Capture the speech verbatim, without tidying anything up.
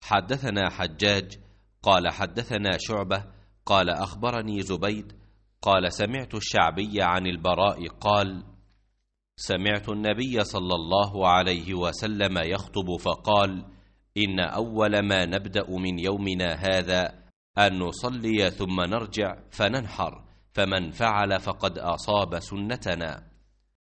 حدثنا حجاج قال حدثنا شعبة قال أخبرني زبيد قال سمعت الشعبي عن البراء قال سمعت النبي صلى الله عليه وسلم يخطب فقال إن أول ما نبدأ من يومنا هذا أن نصلي ثم نرجع فننحر، فمن فعل فقد أصاب سنتنا.